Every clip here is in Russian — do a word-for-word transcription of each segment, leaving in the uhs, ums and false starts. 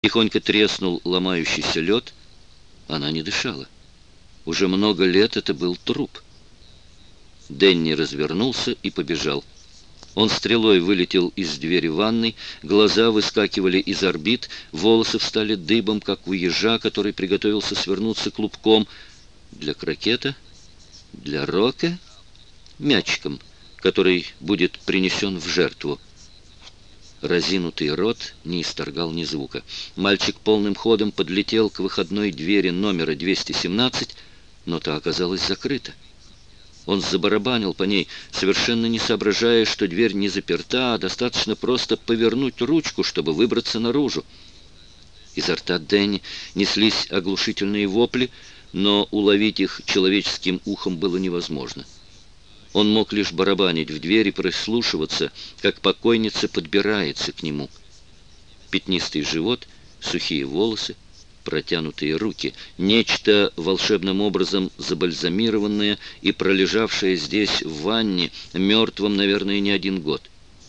Тихонько треснул ломающийся лед. Она не дышала. Уже много лет это был труп. Дэнни развернулся и побежал. Он стрелой вылетел из двери ванной, глаза выскакивали из орбит, волосы встали дыбом, как у ежа, который приготовился свернуться клубком. Для крокета, для рока, мячиком, который будет принесен в жертву. Разинутый рот не исторгал ни звука. Мальчик полным ходом подлетел к выходной двери номера двести семнадцать, но та оказалась закрыта. Он забарабанил по ней, совершенно не соображая, что дверь не заперта, а достаточно просто повернуть ручку, чтобы выбраться наружу. Изо рта Дэнни неслись оглушительные вопли, но уловить их человеческим ухом было невозможно. Он мог лишь барабанить в дверь и прислушиваться, как покойница подбирается к нему. Пятнистый живот, сухие волосы, протянутые руки, нечто волшебным образом забальзамированное и пролежавшее здесь в ванне, мертвым, наверное, не один год.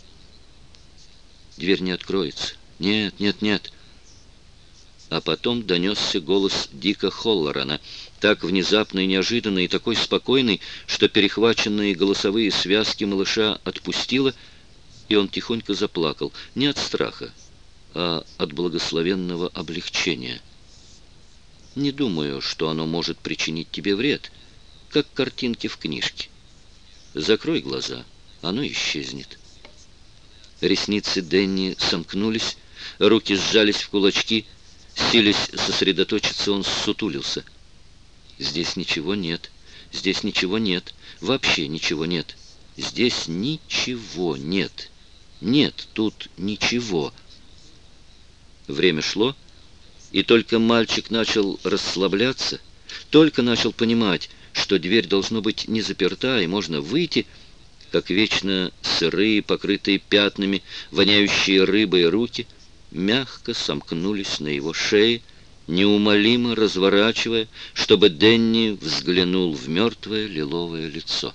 Дверь не откроется. Нет, нет, нет. А потом донесся голос Дика Холлорана, так внезапно и неожиданно, и такой спокойный, что перехваченные голосовые связки малыша отпустило, и он тихонько заплакал, не от страха, а от благословенного облегчения. «Не думаю, что оно может причинить тебе вред, как картинки в книжке. Закрой глаза, оно исчезнет». Ресницы Дэнни сомкнулись, руки сжались в кулачки. Силясь сосредоточиться, он ссутулился. «Здесь ничего нет, здесь ничего нет, вообще ничего нет. Здесь ничего нет. Нет, тут ничего». Время шло, и только мальчик начал расслабляться, только начал понимать, что дверь должно быть не заперта, и можно выйти, как вечно сырые, покрытые пятнами, воняющие рыбой руки мягко сомкнулись на его шее, неумолимо разворачивая, чтобы Дэнни взглянул в мертвое лиловое лицо.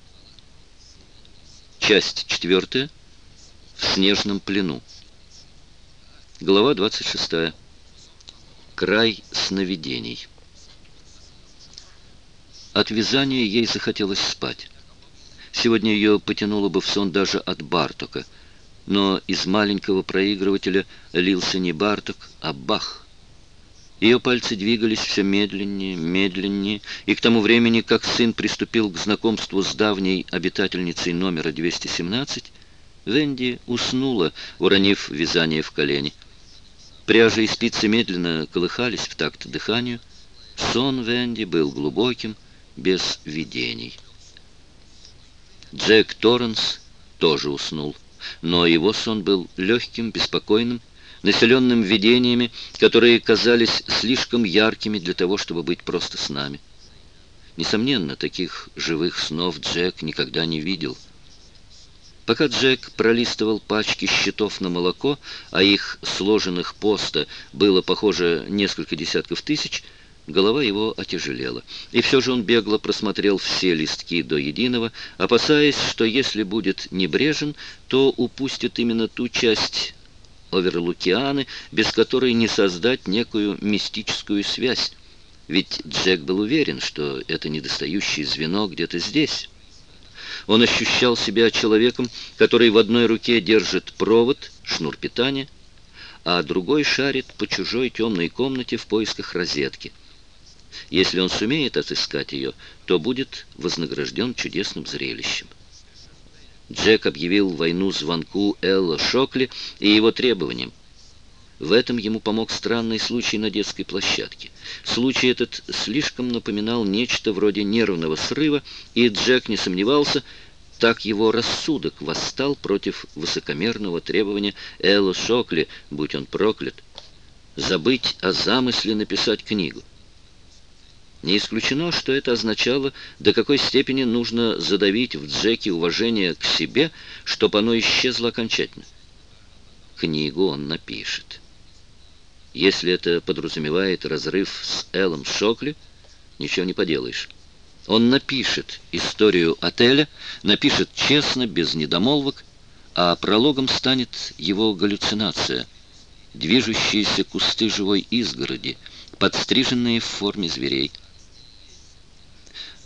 Часть четвертая. В снежном плену. Глава двадцать шестая. Край сновидений. От вязания ей захотелось спать. Сегодня ее потянуло бы в сон даже от Бартока, но из маленького проигрывателя лился не Барток, а Бах. Ее пальцы двигались все медленнее, медленнее, и к тому времени, как сын приступил к знакомству с давней обитательницей номера двести семнадцать, Венди уснула, уронив вязание в колени. Пряжа и спицы медленно колыхались в такт дыханию. Сон Венди был глубоким, без видений. Джек Торренс тоже уснул, но его сон был легким, беспокойным, населенным видениями, которые казались слишком яркими для того, чтобы быть просто снами. Несомненно, таких живых снов Джек никогда не видел. Пока Джек пролистывал пачки счетов на молоко, а их сложенных поста было, похоже, несколько десятков тысяч, голова его отяжелела. И все же он бегло просмотрел все листки до единого, опасаясь, что если будет небрежен, то упустит именно ту часть Оверлукианы, без которой не создать некую мистическую связь. Ведь Джек был уверен, что это недостающее звено где-то здесь. Он ощущал себя человеком, который в одной руке держит провод, шнур питания, а другой шарит по чужой темной комнате в поисках розетки. Если он сумеет отыскать ее, то будет вознагражден чудесным зрелищем. Джек объявил войну звонку Элла Шокли и его требованиям. В этом ему помог странный случай на детской площадке. Случай этот слишком напоминал нечто вроде нервного срыва, и Джек не сомневался, так его рассудок восстал против высокомерного требования Элла Шокли, будь он проклят, забыть о замысле написать книгу. Не исключено, что это означало, до какой степени нужно задавить в Джеке уважение к себе, чтобы оно исчезло окончательно. Книгу он напишет. Если это подразумевает разрыв с Эллом Шокли, ничего не поделаешь. Он напишет историю отеля, напишет честно, без недомолвок, а прологом станет его галлюцинация. движущиеся кусты живой изгороди, подстриженные в форме зверей.